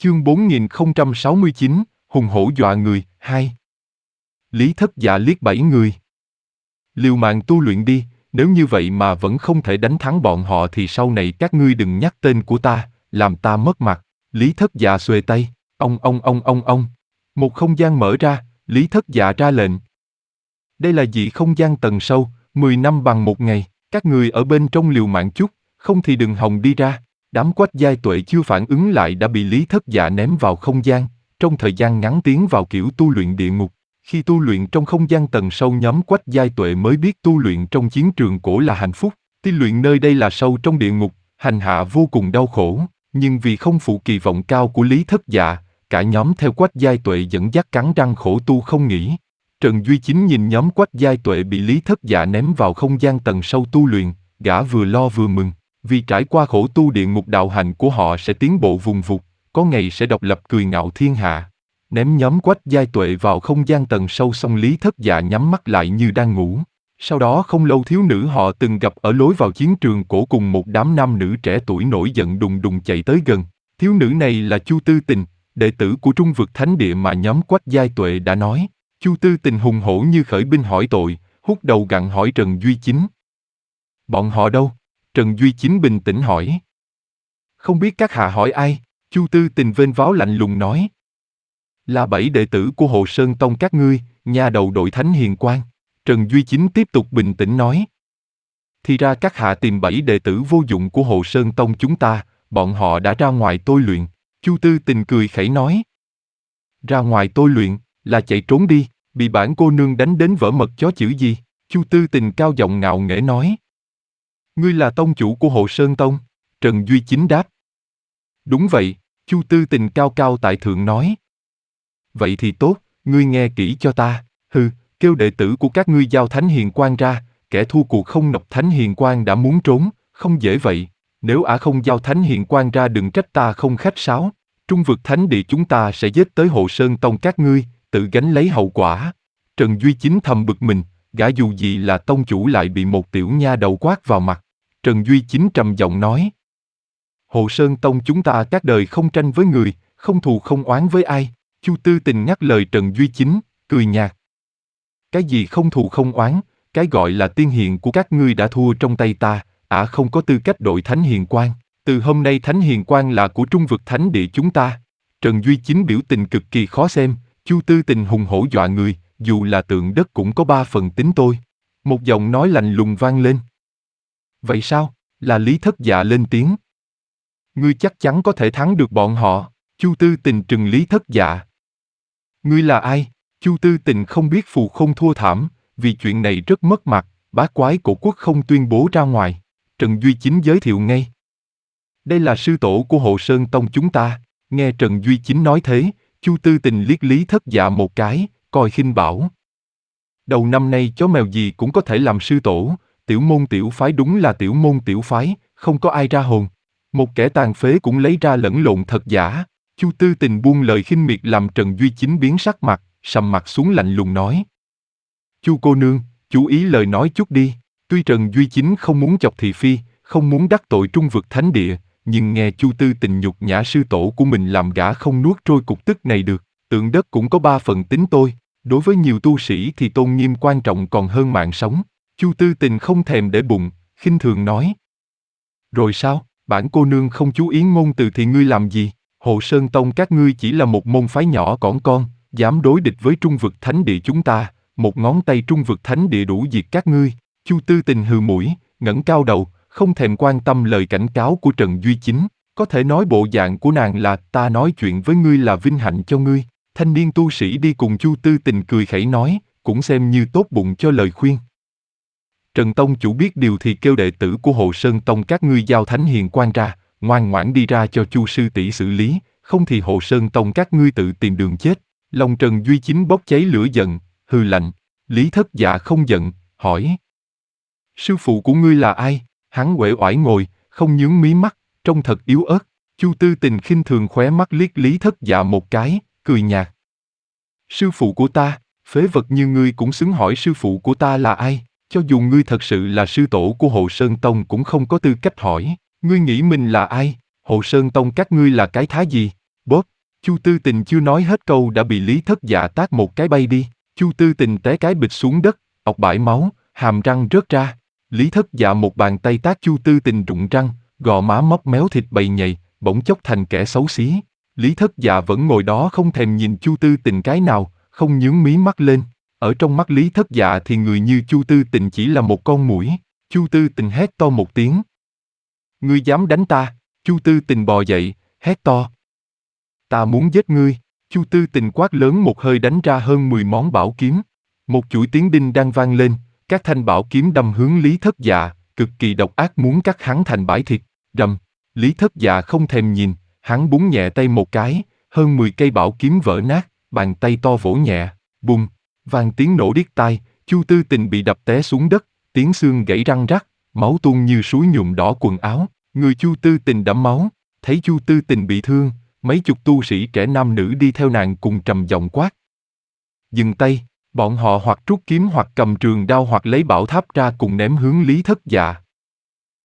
Chương 4069, hùng hổ dọa người, 2. Lý Thất Dạ liếc 7 người. Liều mạng tu luyện đi, nếu như vậy mà vẫn không thể đánh thắng bọn họ thì sau này các ngươi đừng nhắc tên của ta, làm ta mất mặt. Lý Thất Dạ xuề tay, ông. Một không gian mở ra, Lý Thất Dạ ra lệnh. Đây là dị không gian tầng sâu, 10 năm bằng một ngày, các người ở bên trong liều mạng chút, không thì đừng hòng đi ra. Đám Quách Giai Tuệ chưa phản ứng lại đã bị Lý Thất Dạ ném vào không gian, trong thời gian ngắn tiến vào kiểu tu luyện địa ngục. Khi tu luyện trong không gian tầng sâu nhóm Quách Giai Tuệ mới biết tu luyện trong chiến trường cổ là hạnh phúc, tu luyện nơi đây là sâu trong địa ngục, hành hạ vô cùng đau khổ, nhưng vì không phụ kỳ vọng cao của Lý Thất Dạ, cả nhóm theo Quách Giai Tuệ dẫn dắt cắn răng khổ tu không nghỉ. Trần Duy Chính nhìn nhóm Quách Giai Tuệ bị Lý Thất Dạ ném vào không gian tầng sâu tu luyện, gã vừa lo vừa mừng, vì trải qua khổ tu địa ngục đạo hạnh của họ sẽ tiến bộ vùng vụt, có ngày sẽ độc lập cười ngạo thiên hạ. Ném nhóm Quách Giai Tuệ vào không gian tầng sâu xong Lý Thất Dạ nhắm mắt lại như đang ngủ. Sau đó không lâu thiếu nữ họ từng gặp ở lối vào chiến trường cổ cùng một đám nam nữ trẻ tuổi nổi giận đùng đùng chạy tới gần. Thiếu nữ này là Chu Tư Tình, đệ tử của Trung Vực Thánh Địa mà nhóm Quách Giai Tuệ đã nói. Chu Tư Tình hùng hổ như khởi binh hỏi tội, hút đầu gặn hỏi Trần Duy Chính. Bọn họ đâu? Trần Duy Chính bình tĩnh hỏi. Không biết các hạ hỏi ai? Chu Tư Tình vênh váo lạnh lùng nói. Là 7 đệ tử của Hồ Sơn Tông các ngươi, nhà đầu đội Thánh Hiền Quang. Trần Duy Chính tiếp tục bình tĩnh nói. Thì ra các hạ tìm 7 đệ tử vô dụng của Hồ Sơn Tông chúng ta, bọn họ đã ra ngoài tôi luyện. Chu Tư Tình cười khẩy nói. Ra ngoài tôi luyện, là chạy trốn đi, bị bản cô nương đánh đến vỡ mật chó chữ gì? Chu Tư Tình cao giọng ngạo nghễ nói. Ngươi là tông chủ của Hồ Sơn Tông? Trần Duy Chính đáp. Đúng vậy, Chu Tư Tình cao cao tại thượng nói. Vậy thì tốt, ngươi nghe kỹ cho ta, kêu đệ tử của các ngươi giao Thánh Hiền Quang ra, kẻ thua cuộc không nộp Thánh Hiền Quang đã muốn trốn, không dễ vậy, nếu không giao Thánh Hiền Quang ra đừng trách ta không khách sáo, Trung Vực Thánh Địa chúng ta sẽ giết tới Hồ Sơn Tông các ngươi, tự gánh lấy hậu quả. Trần Duy Chính thầm bực mình, gã dù gì là tông chủ lại bị một tiểu nha đầu quát vào mặt. Trần Duy Chính trầm giọng nói. Hồ Sơn Tông chúng ta các đời không tranh với người, không thù không oán với ai. Chu Tư Tình nhắc lời Trần Duy Chính, cười nhạt. Cái gì không thù không oán, cái gọi là tiên hiền của các ngươi đã thua trong tay ta, không có tư cách đội Thánh Hiền Quang. Từ hôm nay Thánh Hiền Quang là của Trung Vực Thánh Địa chúng ta. Trần Duy Chính biểu tình cực kỳ khó xem, Chu Tư Tình hùng hổ dọa người, dù là tượng đất cũng có 3 phần tính tôi. Một giọng nói lạnh lùng vang lên. Vậy sao? Là Lý Thất Dạ lên tiếng. Ngươi chắc chắn có thể thắng được bọn họ. Chu Tư Tình trừng Lý Thất Dạ. Ngươi là ai? Chu Tư Tình không biết Phù Không thua thảm, vì chuyện này rất mất mặt, bá quái cổ quốc không tuyên bố ra ngoài. Trần Duy Chính giới thiệu ngay. Đây là sư tổ của Hồ Sơn Tông chúng ta. Nghe Trần Duy Chính nói thế, Chu Tư Tình liếc Lý Thất Dạ một cái, coi khinh bảo. Đầu năm nay chó mèo gì cũng có thể làm sư tổ, tiểu môn tiểu phái đúng là tiểu môn tiểu phái, không có ai ra hồn. Một kẻ tàn phế cũng lấy ra lẫn lộn thật giả. Chu Tư Tình buông lời khinh miệt làm Trần Duy Chính biến sắc mặt, sầm mặt xuống lạnh lùng nói. Chu cô nương, chú ý lời nói chút đi. Tuy Trần Duy Chính không muốn chọc thị phi, không muốn đắc tội Trung Vực Thánh Địa, nhưng nghe Chu Tư Tình nhục nhã sư tổ của mình làm gã không nuốt trôi cục tức này được. Tượng đất cũng có 3 phần tính tôi, đối với nhiều tu sĩ thì tôn nghiêm quan trọng còn hơn mạng sống. Chu Tư Tình không thèm để bụng, khinh thường nói. Rồi sao, bản cô nương không chú ý ngôn từ thì ngươi làm gì? Hồ Sơn Tông các ngươi chỉ là một môn phái nhỏ cỏn con, dám đối địch với Trung Vực Thánh Địa chúng ta, một ngón tay Trung Vực Thánh Địa đủ diệt các ngươi. Chu Tư Tình hừ mũi, ngẩng cao đầu, không thèm quan tâm lời cảnh cáo của Trần Duy Chính. Có thể nói bộ dạng của nàng là ta nói chuyện với ngươi là vinh hạnh cho ngươi. Thanh niên tu sĩ đi cùng Chu Tư Tình cười khẩy nói, cũng xem như tốt bụng cho lời khuyên. Trần Tông chủ biết điều thì kêu đệ tử của Hồ Sơn Tông các ngươi giao Thánh Hiền Quang ra, ngoan ngoãn đi ra cho Chu sư tỷ xử lý, không thì Hồ Sơn Tông các ngươi tự tìm đường chết. Lòng Trần Duy Chính bốc cháy lửa giận, hừ lạnh. Lý Thất Dạ không giận, hỏi. Sư phụ của ngươi là ai? Hắn uể oải ngồi, không nhướng mí mắt, trông thật yếu ớt. Chu Tư Tình khinh thường khóe mắt liếc Lý Thất Dạ một cái, cười nhạt. Sư phụ của ta, phế vật như ngươi cũng xứng hỏi sư phụ của ta là ai? Cho dù ngươi thật sự là sư tổ của Hồ Sơn Tông cũng không có tư cách hỏi. Ngươi nghĩ mình là ai? Hồ Sơn Tông các ngươi là cái thá gì? Bóp, Chu Tư Tình chưa nói hết câu đã bị Lý Thất Dạ tát một cái bay đi. Chu Tư Tình té cái bịch xuống đất, ọc bãi máu, hàm răng rớt ra. Lý Thất Dạ một bàn tay tát Chu Tư Tình rụng răng, gò má móc méo thịt bầy nhầy, bỗng chốc thành kẻ xấu xí. Lý Thất Dạ vẫn ngồi đó không thèm nhìn Chu Tư Tình cái nào, không nhướng mí mắt lên. Ở trong mắt Lý Thất Dạ thì người như Chu Tư Tình chỉ là một con muỗi. Chu Tư Tình hét to một tiếng. Ngươi dám đánh ta? Chu Tư Tình bò dậy, hét to. Ta muốn giết ngươi. Chu Tư Tình quát lớn một hơi đánh ra hơn 10 món bảo kiếm. Một chuỗi tiếng đinh đang vang lên, các thanh bảo kiếm đâm hướng Lý Thất Dạ, cực kỳ độc ác muốn cắt hắn thành bãi thịt. Rầm, Lý Thất Dạ không thèm nhìn, hắn búng nhẹ tay một cái, hơn 10 cây bảo kiếm vỡ nát, bàn tay to vỗ nhẹ, bùng, vang tiếng nổ điếc tai, Chu Tư Tình bị đập té xuống đất, tiếng xương gãy răng rắc, máu tuôn như suối nhuộm đỏ quần áo, người Chu Tư Tình đẫm máu, thấy Chu Tư Tình bị thương, mấy chục tu sĩ trẻ nam nữ đi theo nàng cùng trầm giọng quát. Dừng tay, bọn họ hoặc rút kiếm hoặc cầm trường đao hoặc lấy bảo tháp ra cùng ném hướng Lý Thất Dạ.